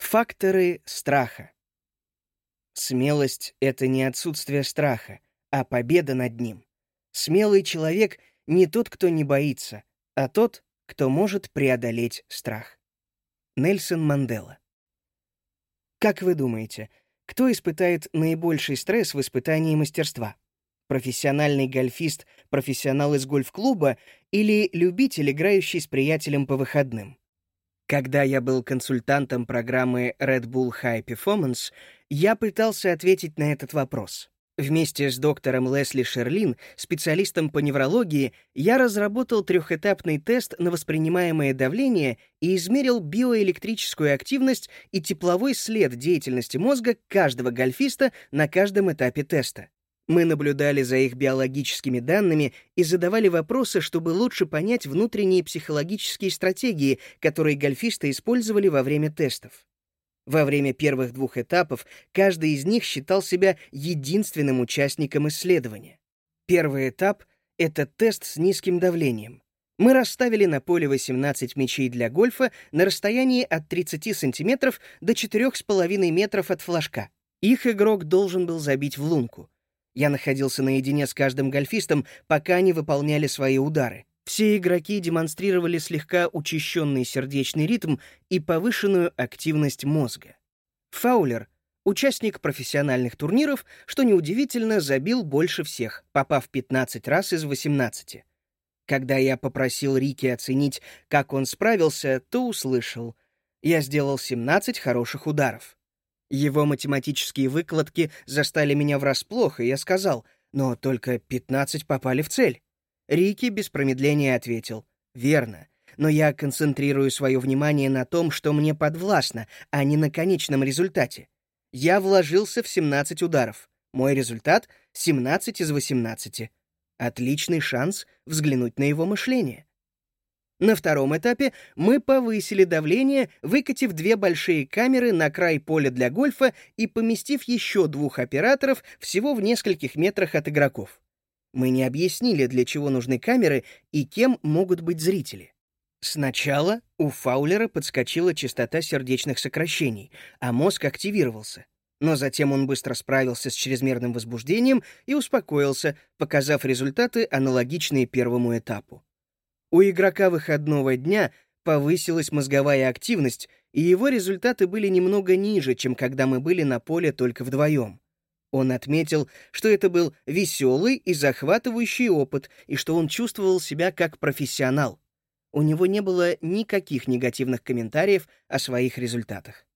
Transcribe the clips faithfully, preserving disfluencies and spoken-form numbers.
Факторы страха. Смелость — это не отсутствие страха, а победа над ним. Смелый человек — не тот, кто не боится, а тот, кто может преодолеть страх. Нельсон Мандела. Как вы думаете, кто испытает наибольший стресс в испытании мастерства? Профессиональный гольфист, профессионал из гольф-клуба или любитель, играющий с приятелем по выходным? Когда я был консультантом программы Red Bull High Performance, я пытался ответить на этот вопрос. Вместе с доктором Лесли Шерлин, специалистом по неврологии, я разработал трехэтапный тест на воспринимаемое давление и измерил биоэлектрическую активность и тепловой след деятельности мозга каждого гольфиста на каждом этапе теста. Мы наблюдали за их биологическими данными и задавали вопросы, чтобы лучше понять внутренние психологические стратегии, которые гольфисты использовали во время тестов. Во время первых двух этапов каждый из них считал себя единственным участником исследования. Первый этап — это тест с низким давлением. Мы расставили на поле восемнадцать мячей для гольфа на расстоянии от тридцати сантиметров до четырёх с половиной метров от флажка. Их игрок должен был забить в лунку. Я находился наедине с каждым гольфистом, пока они выполняли свои удары. Все игроки демонстрировали слегка учащенный сердечный ритм и повышенную активность мозга. Фаулер, участник профессиональных турниров, что неудивительно, забил больше всех, попав пятнадцать раз из восемнадцати. Когда я попросил Рики оценить, как он справился, то услышал: «Я сделал семнадцать хороших ударов». Его математические выкладки застали меня врасплох, и я сказал: «Но только пятнадцать попали в цель». Рики без промедления ответил: «Верно, но я концентрирую свое внимание на том, что мне подвластно, а не на конечном результате. Я вложился в семнадцать ударов. Мой результат — семнадцать из восемнадцати. Отличный шанс взглянуть на его мышление». На втором этапе мы повысили давление, выкатив две большие камеры на край поля для гольфа и поместив еще двух операторов всего в нескольких метрах от игроков. Мы не объяснили, для чего нужны камеры и кем могут быть зрители. Сначала у Фаулера подскочила частота сердечных сокращений, а мозг активировался. Но затем он быстро справился с чрезмерным возбуждением и успокоился, показав результаты, аналогичные первому этапу. У игрока выходного дня повысилась мозговая активность, и его результаты были немного ниже, чем когда мы были на поле только вдвоем. Он отметил, что это был веселый и захватывающий опыт, и что он чувствовал себя как профессионал. У него не было никаких негативных комментариев о своих результатах.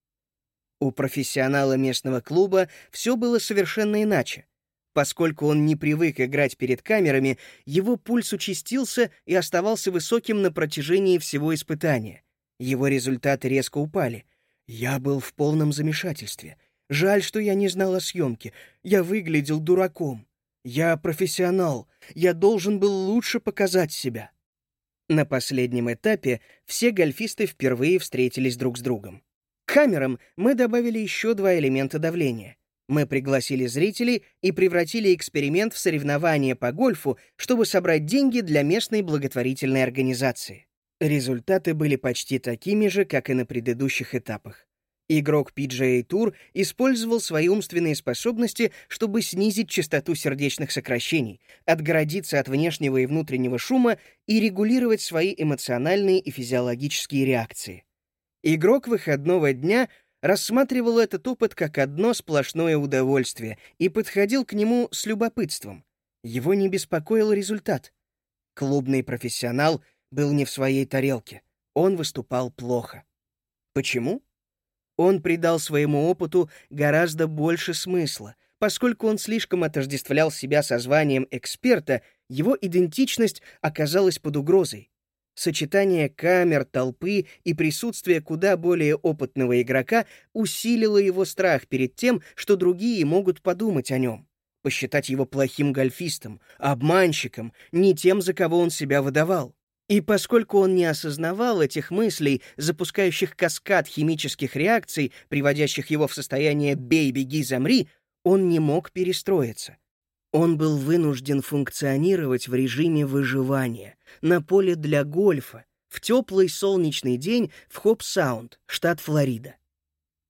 У профессионала местного клуба все было совершенно иначе. Поскольку он не привык играть перед камерами, его пульс участился и оставался высоким на протяжении всего испытания. Его результаты резко упали. Я был в полном замешательстве. Жаль, что я не знал о съемке. Я выглядел дураком. Я профессионал. Я должен был лучше показать себя. На последнем этапе все гольфисты впервые встретились друг с другом. К камерам мы добавили еще два элемента давления. Мы пригласили зрителей и превратили эксперимент в соревнование по гольфу, чтобы собрать деньги для местной благотворительной организации. Результаты были почти такими же, как и на предыдущих этапах. Игрок пи джи эй Tour использовал свои умственные способности, чтобы снизить частоту сердечных сокращений, отгородиться от внешнего и внутреннего шума и регулировать свои эмоциональные и физиологические реакции. Игрок выходного дня рассматривал этот опыт как одно сплошное удовольствие и подходил к нему с любопытством. Его не беспокоил результат. Клубный профессионал был не в своей тарелке. Он выступал плохо. Почему? Он придал своему опыту гораздо больше смысла. Поскольку он слишком отождествлял себя со званием эксперта, его идентичность оказалась под угрозой. Сочетание камер, толпы и присутствие куда более опытного игрока усилило его страх перед тем, что другие могут подумать о нем, посчитать его плохим гольфистом, обманщиком, не тем, за кого он себя выдавал. И поскольку он не осознавал этих мыслей, запускающих каскад химических реакций, приводящих его в состояние «бей, беги, замри», он не мог перестроиться. Он был вынужден функционировать в режиме выживания, на поле для гольфа, в теплый солнечный день в Хоп-Саунд, штат Флорида.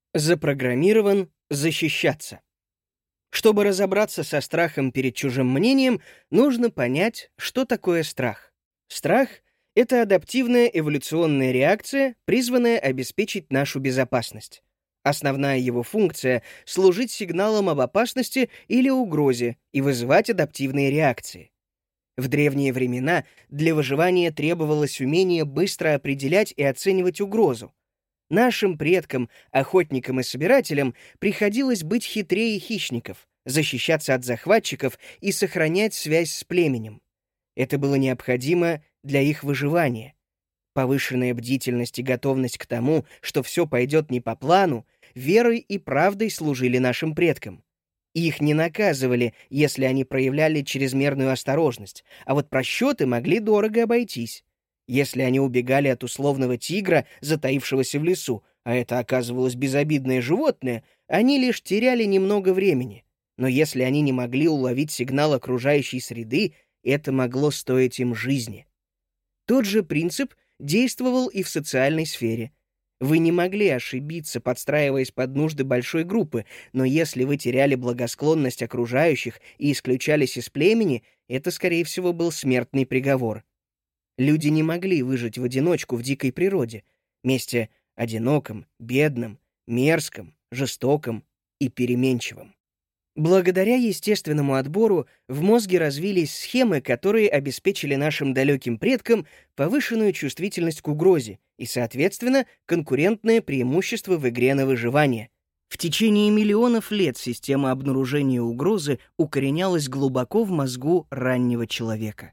Запрограммирован защищаться. Чтобы разобраться со страхом перед чужим мнением, нужно понять, что такое страх. Страх — это адаптивная эволюционная реакция, призванная обеспечить нашу безопасность. Основная его функция — служить сигналом об опасности или угрозе и вызывать адаптивные реакции. В древние времена для выживания требовалось умение быстро определять и оценивать угрозу. Нашим предкам, охотникам и собирателям, приходилось быть хитрее хищников, защищаться от захватчиков и сохранять связь с племенем. Это было необходимо для их выживания. Повышенная бдительность и готовность к тому, что все пойдет не по плану, верой и правдой служили нашим предкам. Их не наказывали, если они проявляли чрезмерную осторожность, а вот просчеты могли дорого обойтись. Если они убегали от условного тигра, затаившегося в лесу, а это оказывалось безобидное животное, они лишь теряли немного времени. Но если они не могли уловить сигнал окружающей среды, это могло стоить им жизни. Тот же принцип действовал и в социальной сфере. Вы не могли ошибиться, подстраиваясь под нужды большой группы, но если вы теряли благосклонность окружающих и исключались из племени, это, скорее всего, был смертный приговор. Люди не могли выжить в одиночку в дикой природе, месте одиноком, бедном, мерзком, жестоком и переменчивом. Благодаря естественному отбору в мозге развились схемы, которые обеспечили нашим далеким предкам повышенную чувствительность к угрозе и, соответственно, конкурентное преимущество в игре на выживание. В течение миллионов лет система обнаружения угрозы укоренялась глубоко в мозгу раннего человека.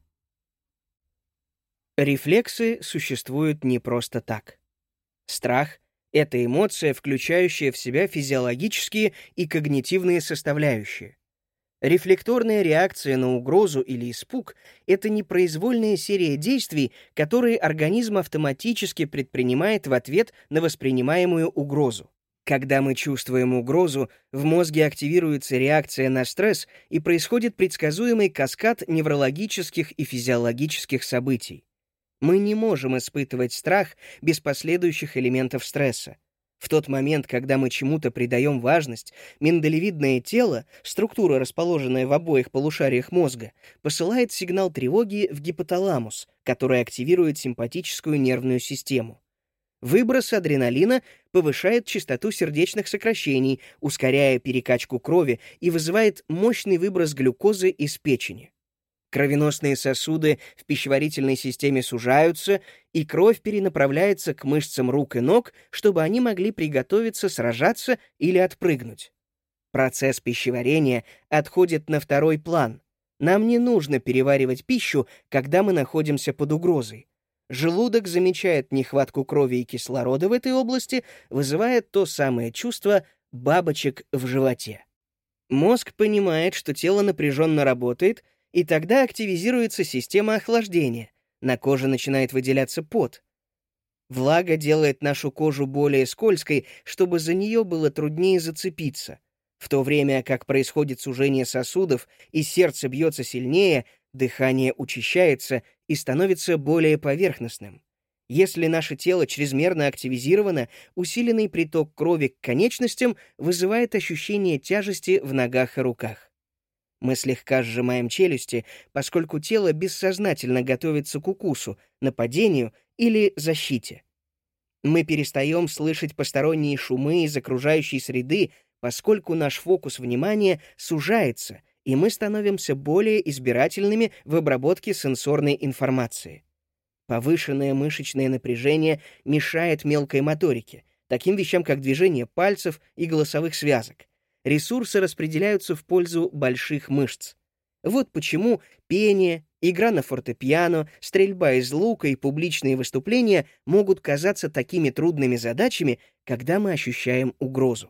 Рефлексы существуют не просто так. Страх — это эмоция, включающая в себя физиологические и когнитивные составляющие. Рефлекторная реакция на угрозу или испуг — это непроизвольная серия действий, которые организм автоматически предпринимает в ответ на воспринимаемую угрозу. Когда мы чувствуем угрозу, в мозге активируется реакция на стресс и происходит предсказуемый каскад неврологических и физиологических событий. Мы не можем испытывать страх без последующих элементов стресса. В тот момент, когда мы чему-то придаем важность, миндалевидное тело, структура, расположенная в обоих полушариях мозга, посылает сигнал тревоги в гипоталамус, который активирует симпатическую нервную систему. Выброс адреналина повышает частоту сердечных сокращений, ускоряя перекачку крови и вызывает мощный выброс глюкозы из печени. Кровеносные сосуды в пищеварительной системе сужаются, и кровь перенаправляется к мышцам рук и ног, чтобы они могли приготовиться сражаться или отпрыгнуть. Процесс пищеварения отходит на второй план. Нам не нужно переваривать пищу, когда мы находимся под угрозой. Желудок замечает нехватку крови и кислорода в этой области, вызывая то самое чувство бабочек в животе. Мозг понимает, что тело напряженно работает, и тогда активизируется система охлаждения. На коже начинает выделяться пот. Влага делает нашу кожу более скользкой, чтобы за нее было труднее зацепиться. В то время как происходит сужение сосудов и сердце бьется сильнее, дыхание учащается и становится более поверхностным. Если наше тело чрезмерно активизировано, усиленный приток крови к конечностям вызывает ощущение тяжести в ногах и руках. Мы слегка сжимаем челюсти, поскольку тело бессознательно готовится к укусу, нападению или защите. Мы перестаем слышать посторонние шумы из окружающей среды, поскольку наш фокус внимания сужается, и мы становимся более избирательными в обработке сенсорной информации. Повышенное мышечное напряжение мешает мелкой моторике, таким вещам, как движение пальцев и голосовых связок. Ресурсы распределяются в пользу больших мышц. Вот почему пение, игра на фортепиано, стрельба из лука и публичные выступления могут казаться такими трудными задачами, когда мы ощущаем угрозу.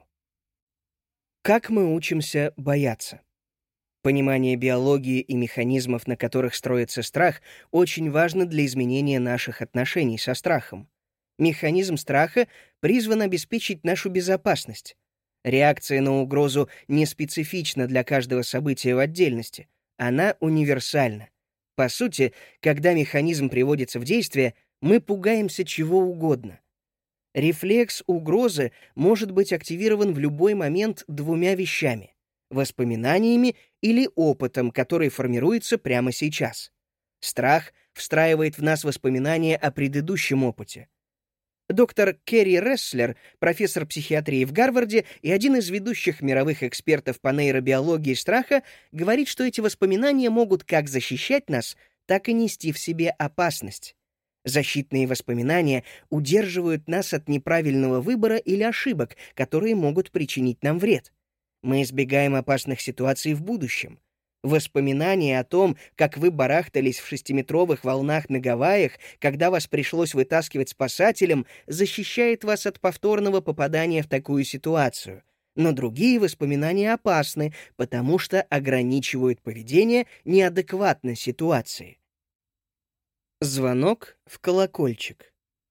Как мы учимся бояться? Понимание биологии и механизмов, на которых строится страх, очень важно для изменения наших отношений со страхом. Механизм страха призван обеспечить нашу безопасность. Реакция на угрозу не специфична для каждого события в отдельности. Она универсальна. По сути, когда механизм приводится в действие, мы пугаемся чего угодно. Рефлекс угрозы может быть активирован в любой момент двумя вещами: воспоминаниями или опытом, который формируется прямо сейчас. Страх встраивает в нас воспоминания о предыдущем опыте. Доктор Керри Ресслер, профессор психиатрии в Гарварде и один из ведущих мировых экспертов по нейробиологии страха, говорит, что эти воспоминания могут как защищать нас, так и нести в себе опасность. Защитные воспоминания удерживают нас от неправильного выбора или ошибок, которые могут причинить нам вред. Мы избегаем опасных ситуаций в будущем. Воспоминания о том, как вы барахтались в шестиметровых волнах на Гавайях, когда вас пришлось вытаскивать спасателям, защищает вас от повторного попадания в такую ситуацию. Но другие воспоминания опасны, потому что ограничивают поведение неадекватной ситуации. Звонок в колокольчик.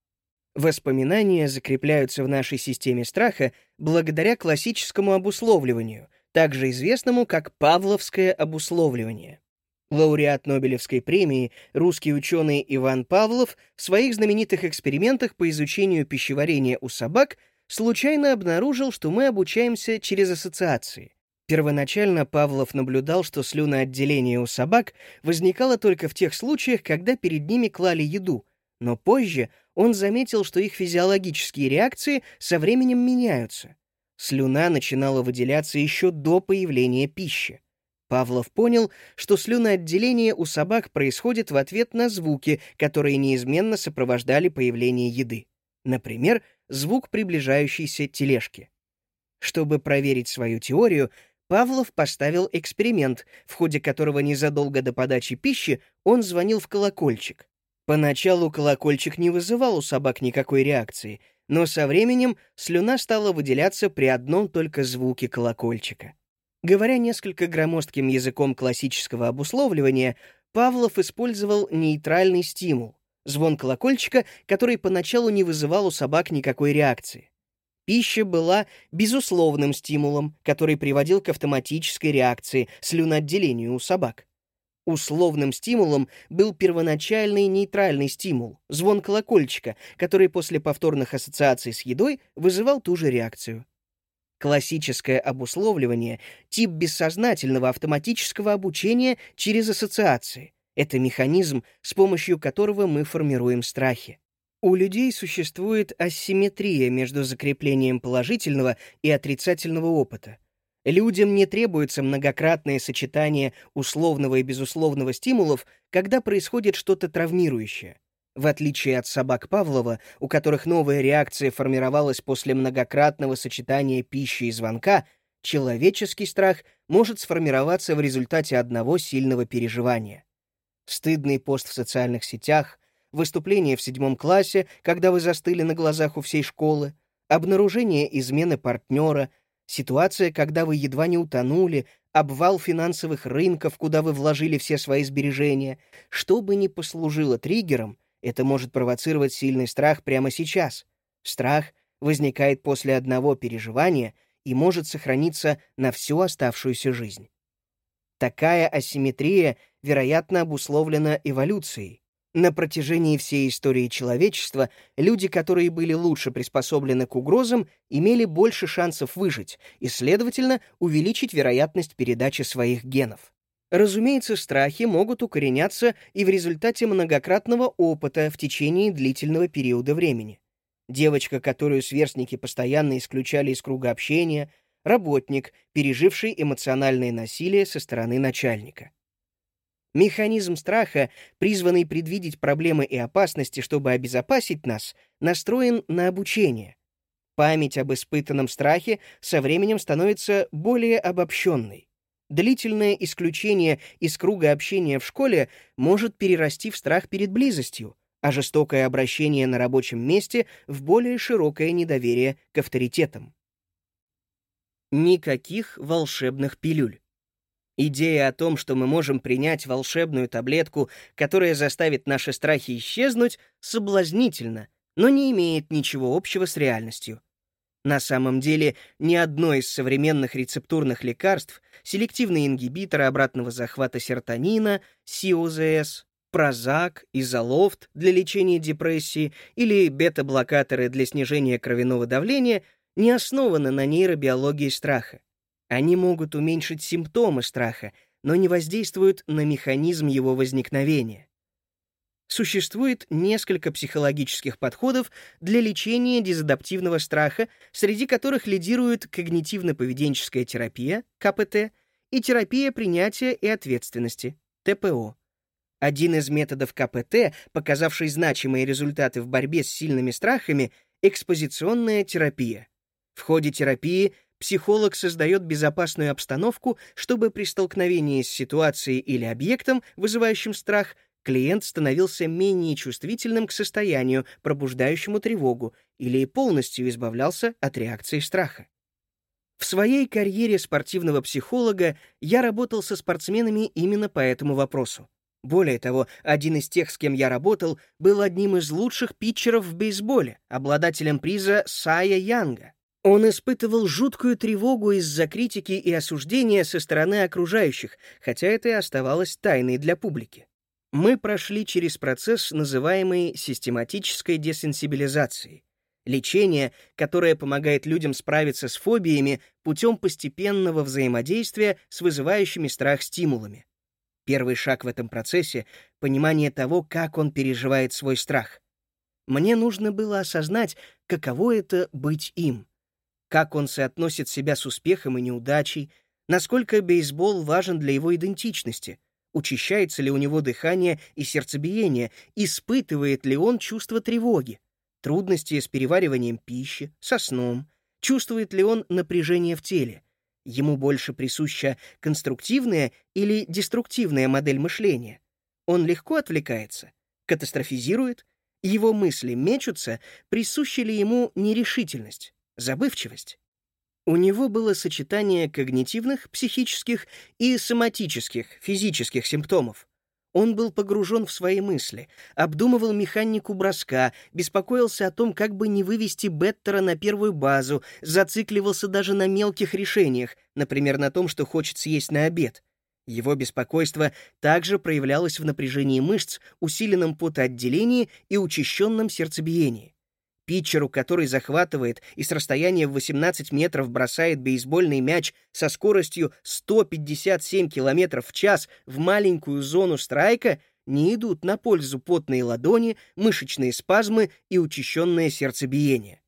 Воспоминания закрепляются в нашей системе страха благодаря классическому обусловливанию, также известному как павловское обусловливание. Лауреат Нобелевской премии, русский ученый Иван Павлов в своих знаменитых экспериментах по изучению пищеварения у собак случайно обнаружил, что мы обучаемся через ассоциации. Первоначально Павлов наблюдал, что слюноотделение у собак возникало только в тех случаях, когда перед ними клали еду, но позже он заметил, что их физиологические реакции со временем меняются. Слюна начинала выделяться еще до появления пищи. Павлов понял, что слюноотделение у собак происходит в ответ на звуки, которые неизменно сопровождали появление еды. Например, звук приближающейся тележки. Чтобы проверить свою теорию, Павлов поставил эксперимент, в ходе которого незадолго до подачи пищи он звонил в колокольчик. Поначалу колокольчик не вызывал у собак никакой реакции, но со временем слюна стала выделяться при одном только звуке колокольчика. Говоря несколько громоздким языком классического обусловливания, Павлов использовал нейтральный стимул — звон колокольчика, который поначалу не вызывал у собак никакой реакции. Пища была безусловным стимулом, который приводил к автоматической реакции, слюноотделению у собак. Условным стимулом был первоначальный нейтральный стимул — звон колокольчика, который после повторных ассоциаций с едой вызывал ту же реакцию. Классическое обусловливание — тип бессознательного автоматического обучения через ассоциации. Это механизм, с помощью которого мы формируем страхи. У людей существует асимметрия между закреплением положительного и отрицательного опыта. Людям не требуется многократное сочетание условного и безусловного стимулов, когда происходит что-то травмирующее. В отличие от собак Павлова, у которых новая реакция формировалась после многократного сочетания пищи и звонка, человеческий страх может сформироваться в результате одного сильного переживания. Стыдный пост в социальных сетях, выступление в седьмом классе, когда вы застыли на глазах у всей школы, обнаружение измены партнера, ситуация, когда вы едва не утонули, обвал финансовых рынков, куда вы вложили все свои сбережения. Что бы ни послужило триггером, это может провоцировать сильный страх прямо сейчас. Страх возникает после одного переживания и может сохраниться на всю оставшуюся жизнь. Такая асимметрия, вероятно, обусловлена эволюцией. На протяжении всей истории человечества люди, которые были лучше приспособлены к угрозам, имели больше шансов выжить и, следовательно, увеличить вероятность передачи своих генов. Разумеется, страхи могут укореняться и в результате многократного опыта в течение длительного периода времени. Девочка, которую сверстники постоянно исключали из круга общения, работник, переживший эмоциональное насилие со стороны начальника. Механизм страха, призванный предвидеть проблемы и опасности, чтобы обезопасить нас, настроен на обучение. Память об испытанном страхе со временем становится более обобщенной. Длительное исключение из круга общения в школе может перерасти в страх перед близостью, а жестокое обращение на рабочем месте — в более широкое недоверие к авторитетам. Никаких волшебных пилюль. Идея о том, что мы можем принять волшебную таблетку, которая заставит наши страхи исчезнуть, соблазнительна, но не имеет ничего общего с реальностью. На самом деле, ни одно из современных рецептурных лекарств, селективные ингибиторы обратного захвата серотонина, си о зэ эс, Прозак, изолофт для лечения депрессии или бета-блокаторы для снижения кровяного давления не основаны на нейробиологии страха. Они могут уменьшить симптомы страха, но не воздействуют на механизм его возникновения. Существует несколько психологических подходов для лечения дезадаптивного страха, среди которых лидируют когнитивно-поведенческая терапия, ка пэ тэ, и терапия принятия и ответственности, тэ пэ о. Один из методов ка пэ тэ, показавший значимые результаты в борьбе с сильными страхами, экспозиционная терапия. В ходе терапии психолог создает безопасную обстановку, чтобы при столкновении с ситуацией или объектом, вызывающим страх, клиент становился менее чувствительным к состоянию, пробуждающему тревогу, или полностью избавлялся от реакции страха. В своей карьере спортивного психолога я работал со спортсменами именно по этому вопросу. Более того, один из тех, с кем я работал, был одним из лучших питчеров в бейсболе, обладателем приза Сая Янга. Он испытывал жуткую тревогу из-за критики и осуждения со стороны окружающих, хотя это и оставалось тайной для публики. Мы прошли через процесс, называемый систематической десенсибилизацией. Лечение, которое помогает людям справиться с фобиями путем постепенного взаимодействия с вызывающими страх стимулами. Первый шаг в этом процессе — понимание того, как он переживает свой страх. Мне нужно было осознать, каково это — быть им. Как он соотносит себя с успехом и неудачей, насколько бейсбол важен для его идентичности, учащается ли у него дыхание и сердцебиение, испытывает ли он чувство тревоги, трудности с перевариванием пищи, со сном, чувствует ли он напряжение в теле, ему больше присуща конструктивная или деструктивная модель мышления, он легко отвлекается, катастрофизирует, его мысли мечутся, присуща ли ему нерешительность, забывчивость. У него было сочетание когнитивных, психических и соматических, физических симптомов. Он был погружен в свои мысли, обдумывал механику броска, беспокоился о том, как бы не вывести беттера на первую базу, зацикливался даже на мелких решениях, например, на том, что хочет съесть на обед. Его беспокойство также проявлялось в напряжении мышц, усиленном потоотделении и учащенном сердцебиении. Питчеру, который захватывает и с расстояния в восемнадцать метров бросает бейсбольный мяч со скоростью сто пятьдесят семь километров в час в маленькую зону страйка, не идут на пользу потные ладони, мышечные спазмы и учащенное сердцебиение.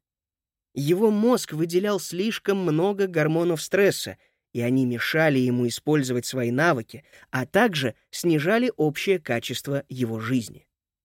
Его мозг выделял слишком много гормонов стресса, и они мешали ему использовать свои навыки, а также снижали общее качество его жизни.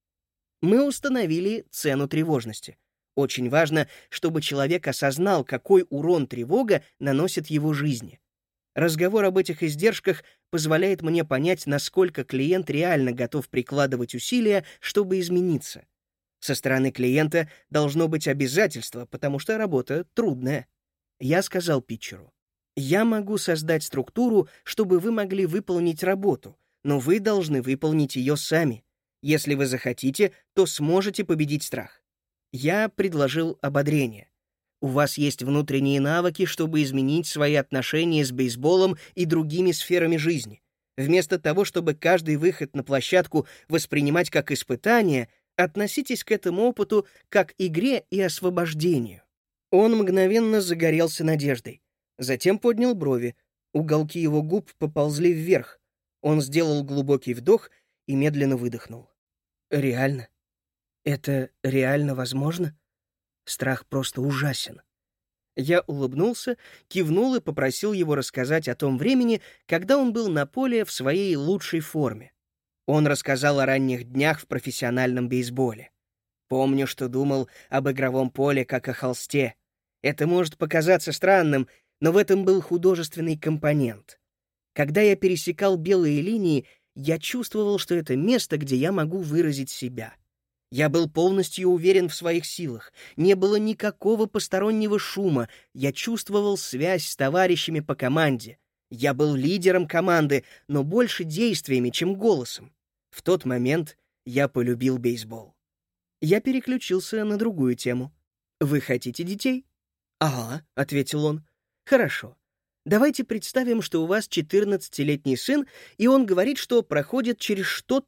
Мы установили цену тревожности. Очень важно, чтобы человек осознал, какой урон тревога наносит его жизни. Разговор об этих издержках позволяет мне понять, насколько клиент реально готов прикладывать усилия, чтобы измениться. Со стороны клиента должно быть обязательство, потому что работа трудная. Я сказал питчеру: «Я могу создать структуру, чтобы вы могли выполнить работу, но вы должны выполнить ее сами. Если вы захотите, то сможете победить страх». Я предложил ободрение. У вас есть внутренние навыки, чтобы изменить свои отношения с бейсболом и другими сферами жизни. Вместо того, чтобы каждый выход на площадку воспринимать как испытание, относитесь к этому опыту как игре и освобождению. Он мгновенно загорелся надеждой. Затем поднял брови. Уголки его губ поползли вверх. Он сделал глубокий вдох и медленно выдохнул. «Реально? Это реально возможно? Страх просто ужасен». Я улыбнулся, кивнул и попросил его рассказать о том времени, когда он был на поле в своей лучшей форме. Он рассказал о ранних днях в профессиональном бейсболе. «Помню, что думал об игровом поле как о холсте. Это может показаться странным, но в этом был художественный компонент. Когда я пересекал белые линии, я чувствовал, что это место, где я могу выразить себя. Я был полностью уверен в своих силах. Не было никакого постороннего шума. Я чувствовал связь с товарищами по команде. Я был лидером команды, но больше действиями, чем голосом. В тот момент я полюбил бейсбол». Я переключился на другую тему. «Вы хотите детей?» «Ага», — ответил он. «Хорошо. Давайте представим, что у вас четырнадцатилетний сын, и он говорит, что проходит через что-то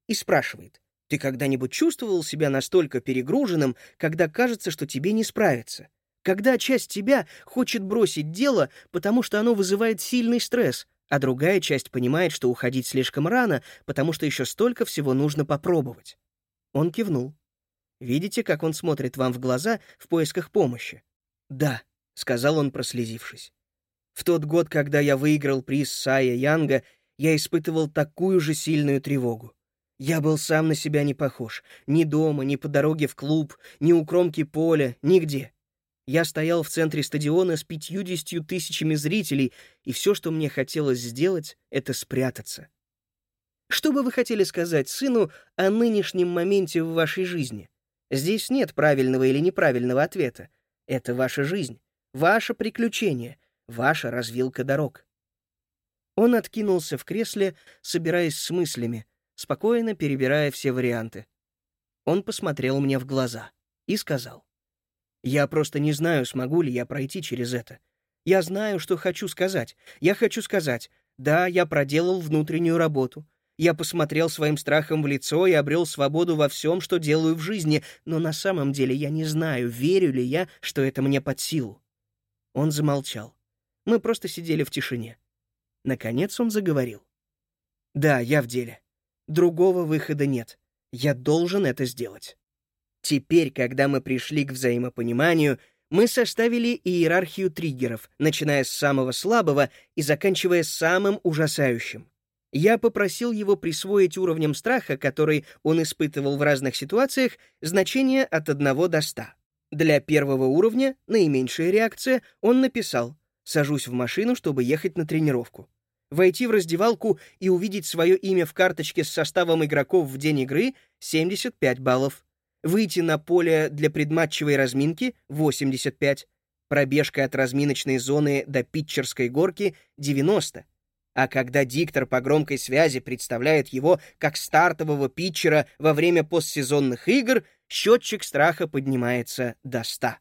и спрашивает: «Ты когда-нибудь чувствовал себя настолько перегруженным, когда кажется, что тебе не справиться? Когда часть тебя хочет бросить дело, потому что оно вызывает сильный стресс, а другая часть понимает, что уходить слишком рано, потому что еще столько всего нужно попробовать?» Он кивнул. «Видите, как он смотрит вам в глаза в поисках помощи?» «Да», — сказал он, прослезившись. «В тот год, когда я выиграл приз Сая Янга, я испытывал такую же сильную тревогу. Я был сам на себя не похож. Ни дома, ни по дороге в клуб, ни у кромки поля, нигде. Я стоял в центре стадиона с пятьюдесятью тысячами зрителей, и все, что мне хотелось сделать, — это спрятаться. Что бы вы хотели сказать сыну о нынешнем моменте в вашей жизни? Здесь нет правильного или неправильного ответа. Это ваша жизнь, ваше приключение, ваша развилка дорог». Он откинулся в кресле, собираясь с мыслями, спокойно перебирая все варианты. Он посмотрел мне в глаза и сказал: «Я просто не знаю, смогу ли я пройти через это. Я знаю, что хочу сказать. Я хочу сказать: да, я проделал внутреннюю работу. Я посмотрел своим страхом в лицо и обрел свободу во всем, что делаю в жизни, но на самом деле я не знаю, верю ли я, что это мне под силу». Он замолчал. Мы просто сидели в тишине. Наконец он заговорил: «Да, я в деле. Другого выхода нет. Я должен это сделать». Теперь, когда мы пришли к взаимопониманию, мы составили иерархию триггеров, начиная с самого слабого и заканчивая самым ужасающим. Я попросил его присвоить уровням страха, который он испытывал в разных ситуациях, значение от одного до ста. Для первого уровня, наименьшая реакция, он написал: «Сажусь в машину, чтобы ехать на тренировку». Войти в раздевалку и увидеть свое имя в карточке с составом игроков в день игры — семьдесят пять баллов. Выйти на поле для предматчевой разминки — восемьдесят пять. Пробежка от разминочной зоны до питчерской горки — девяносто. А когда диктор по громкой связи представляет его как стартового питчера во время постсезонных игр, счетчик страха поднимается до ста.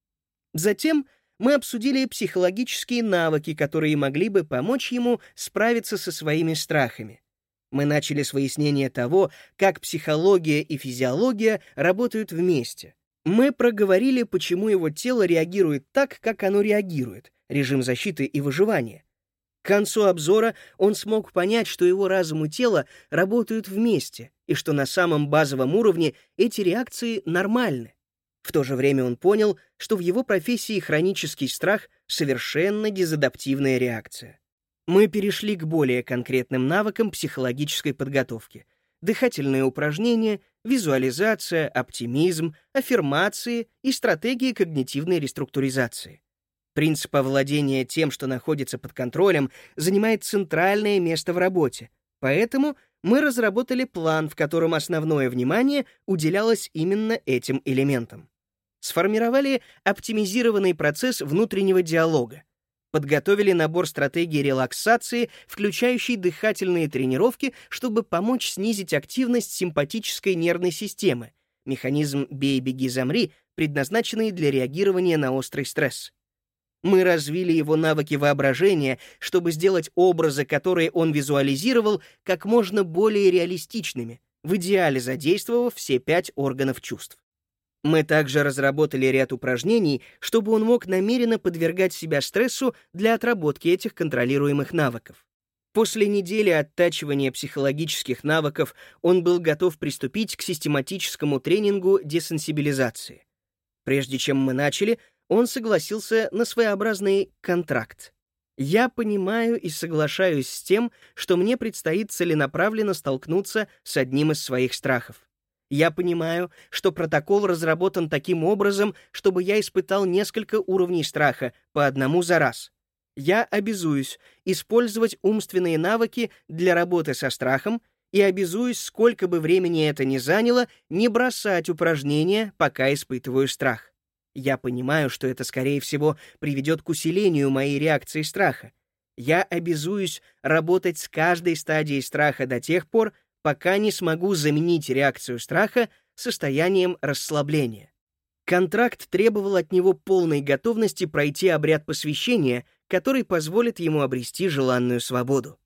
Затем мы обсудили психологические навыки, которые могли бы помочь ему справиться со своими страхами. Мы начали с выяснения того, как психология и физиология работают вместе. Мы проговорили, почему его тело реагирует так, как оно реагирует, режим защиты и выживания. К концу обзора он смог понять, что его разум и тело работают вместе, и что на самом базовом уровне эти реакции нормальны. В то же время он понял, что в его профессии хронический страх — совершенно дезадаптивная реакция. Мы перешли к более конкретным навыкам психологической подготовки: дыхательные упражнения, визуализация, оптимизм, аффирмации и стратегии когнитивной реструктуризации. Принцип овладения тем, что находится под контролем, занимает центральное место в работе, поэтому мы разработали план, в котором основное внимание уделялось именно этим элементам. Сформировали оптимизированный процесс внутреннего диалога, подготовили набор стратегий релаксации, включающий дыхательные тренировки, чтобы помочь снизить активность симпатической нервной системы, механизм «бей-беги-замри», предназначенный для реагирования на острый стресс. Мы развили его навыки воображения, чтобы сделать образы, которые он визуализировал, как можно более реалистичными, в идеале задействовав все пять органов чувств. Мы также разработали ряд упражнений, чтобы он мог намеренно подвергать себя стрессу для отработки этих контролируемых навыков. После недели оттачивания психологических навыков он был готов приступить к систематическому тренингу десенсибилизации. Прежде чем мы начали, он согласился на своеобразный контракт. Я понимаю и соглашаюсь с тем, что мне предстоит целенаправленно столкнуться с одним из своих страхов. Я понимаю, что протокол разработан таким образом, чтобы я испытал несколько уровней страха, по одному за раз. Я обязуюсь использовать умственные навыки для работы со страхом и обязуюсь, сколько бы времени это ни заняло, не бросать упражнения, пока испытываю страх. Я понимаю, что это, скорее всего, приведет к усилению моей реакции страха. Я обязуюсь работать с каждой стадией страха до тех пор, пока не смогу заменить реакцию страха состоянием расслабления. Контракт требовал от него полной готовности пройти обряд посвящения, который позволит ему обрести желанную свободу.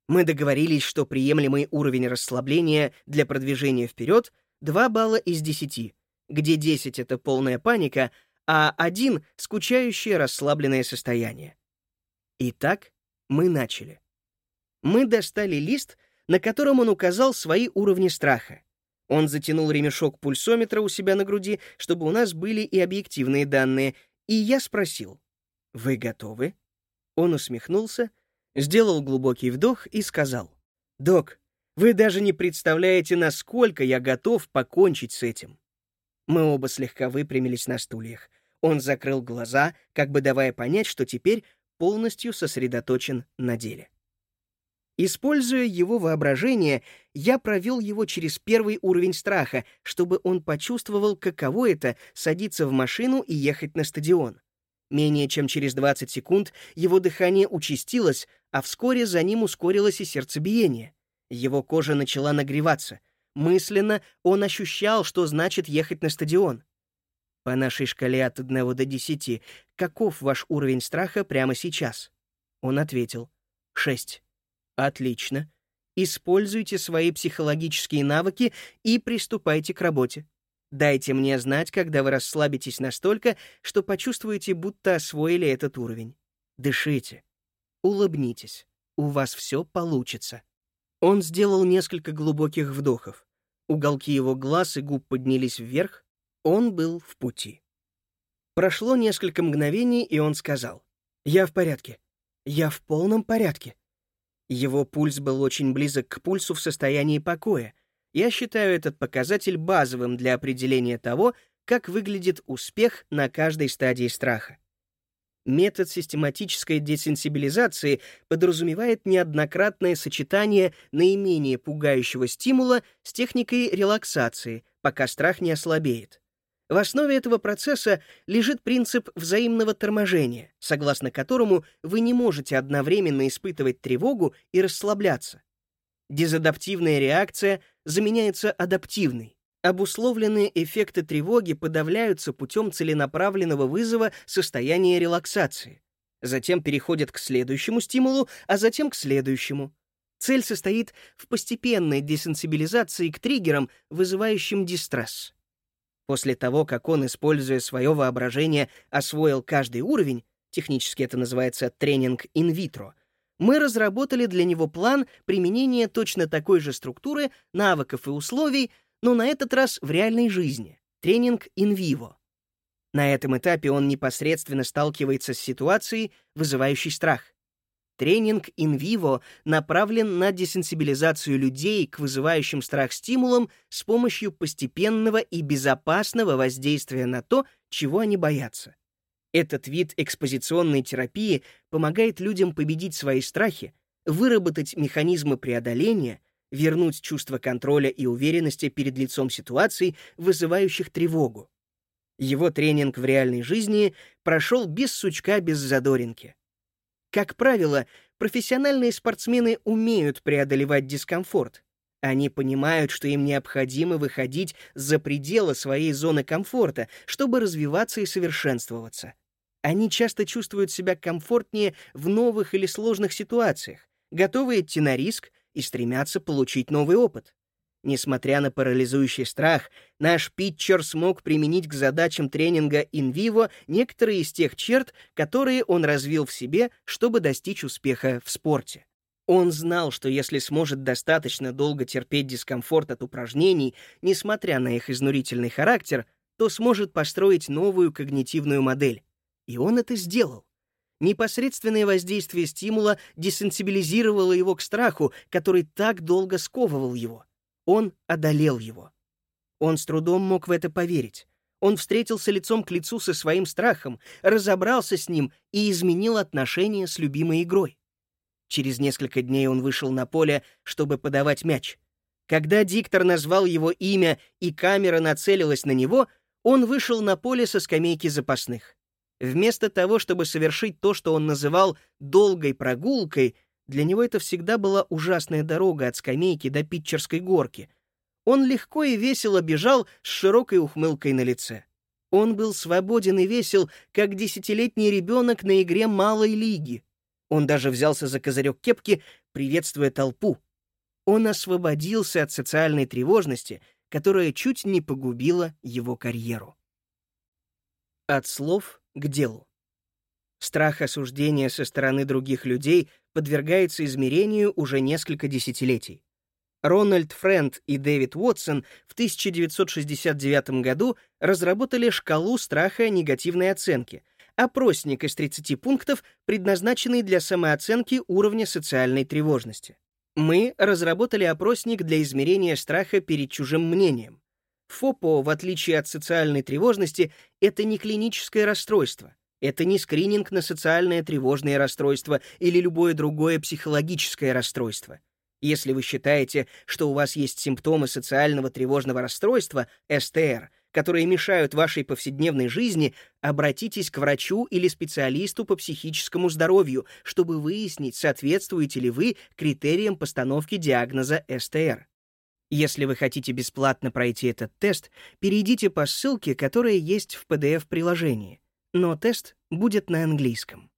Мы договорились, что приемлемый уровень расслабления для продвижения вперед — два балла из десяти, где десять — это полная паника, а один — скучающее расслабленное состояние. Итак, мы начали. Мы достали лист, на котором он указал свои уровни страха. Он затянул ремешок пульсометра у себя на груди, чтобы у нас были и объективные данные, и я спросил: «Вы готовы?» Он усмехнулся, сделал глубокий вдох и сказал: «Док, вы даже не представляете, насколько я готов покончить с этим». Мы оба слегка выпрямились на стульях. Он закрыл глаза, как бы давая понять, что теперь полностью сосредоточен на деле. Используя его воображение, я провел его через первый уровень страха, чтобы он почувствовал, каково это — садиться в машину и ехать на стадион. Менее чем через двадцать секунд его дыхание участилось, а вскоре за ним ускорилось и сердцебиение. Его кожа начала нагреваться. Мысленно он ощущал, что значит ехать на стадион. По нашей шкале от одного до десяти, каков ваш уровень страха прямо сейчас? Он ответил: шесть. Отлично. Используйте свои психологические навыки и приступайте к работе. Дайте мне знать, когда вы расслабитесь настолько, что почувствуете, будто освоили этот уровень. Дышите. Улыбнитесь. У вас все получится. Он сделал несколько глубоких вдохов. Уголки его глаз и губ поднялись вверх. Он был в пути. Прошло несколько мгновений, и он сказал: «Я в порядке. Я в полном порядке». Его пульс был очень близок к пульсу в состоянии покоя. Я считаю этот показатель базовым для определения того, как выглядит успех на каждой стадии страха. Метод систематической десенсибилизации подразумевает неоднократное сочетание наименее пугающего стимула с техникой релаксации, пока страх не ослабеет. В основе этого процесса лежит принцип взаимного торможения, согласно которому вы не можете одновременно испытывать тревогу и расслабляться. Дезадаптивная реакция заменяется адаптивной. Обусловленные эффекты тревоги подавляются путем целенаправленного вызова состояния релаксации. Затем переходят к следующему стимулу, а затем к следующему. Цель состоит в постепенной десенсибилизации к триггерам, вызывающим дистресс. После того, как он, используя свое воображение, освоил каждый уровень, технически это называется тренинг инвитро, мы разработали для него план применения точно такой же структуры, навыков и условий, но на этот раз в реальной жизни — тренинг инвиво. На этом этапе он непосредственно сталкивается с ситуацией, вызывающей страх. Тренинг инвиво направлен на десенсибилизацию людей к вызывающим страх стимулам с помощью постепенного и безопасного воздействия на то, чего они боятся. Этот вид экспозиционной терапии помогает людям победить свои страхи, выработать механизмы преодоления, вернуть чувство контроля и уверенности перед лицом ситуаций, вызывающих тревогу. Его тренинг в реальной жизни прошел без сучка, без задоринки. Как правило, профессиональные спортсмены умеют преодолевать дискомфорт. Они понимают, что им необходимо выходить за пределы своей зоны комфорта, чтобы развиваться и совершенствоваться. Они часто чувствуют себя комфортнее в новых или сложных ситуациях, готовы идти на риск и стремятся получить новый опыт. Несмотря на парализующий страх, наш питчер смог применить к задачам тренинга инвиво некоторые из тех черт, которые он развил в себе, чтобы достичь успеха в спорте. Он знал, что если сможет достаточно долго терпеть дискомфорт от упражнений, несмотря на их изнурительный характер, то сможет построить новую когнитивную модель. И он это сделал. Непосредственное воздействие стимула десенсибилизировало его к страху, который так долго сковывал его. Он одолел его. Он с трудом мог в это поверить. Он встретился лицом к лицу со своим страхом, разобрался с ним и изменил отношения с любимой игрой. Через несколько дней он вышел на поле, чтобы подавать мяч. Когда диктор назвал его имя и камера нацелилась на него, он вышел на поле со скамейки запасных. Вместо того, чтобы совершить то, что он называл «долгой прогулкой», для него это всегда была ужасная дорога от скамейки до питчерской горки. Он легко и весело бежал с широкой ухмылкой на лице. Он был свободен и весел, как десятилетний ребенок на игре малой лиги. Он даже взялся за козырек кепки, приветствуя толпу. Он освободился от социальной тревожности, которая чуть не погубила его карьеру. От слов к делу. Страх осуждения со стороны других людей подвергается измерению уже несколько десятилетий. Рональд Френд и Дэвид Уотсон в тысяча девятьсот шестьдесят девятом году разработали шкалу страха негативной оценки, опросник из тридцати пунктов, предназначенный для самооценки уровня социальной тревожности. Мы разработали опросник для измерения страха перед чужим мнением. ФОПО, в отличие от социальной тревожности, это не клиническое расстройство. Это не скрининг на социальное тревожное расстройство или любое другое психологическое расстройство. Если вы считаете, что у вас есть симптомы социального тревожного расстройства, эс тэ эр, которые мешают вашей повседневной жизни, обратитесь к врачу или специалисту по психическому здоровью, чтобы выяснить, соответствуете ли вы критериям постановки диагноза эс тэ эр. Если вы хотите бесплатно пройти этот тест, перейдите по ссылке, которая есть в пи ди эф-приложении. Но тест будет на английском.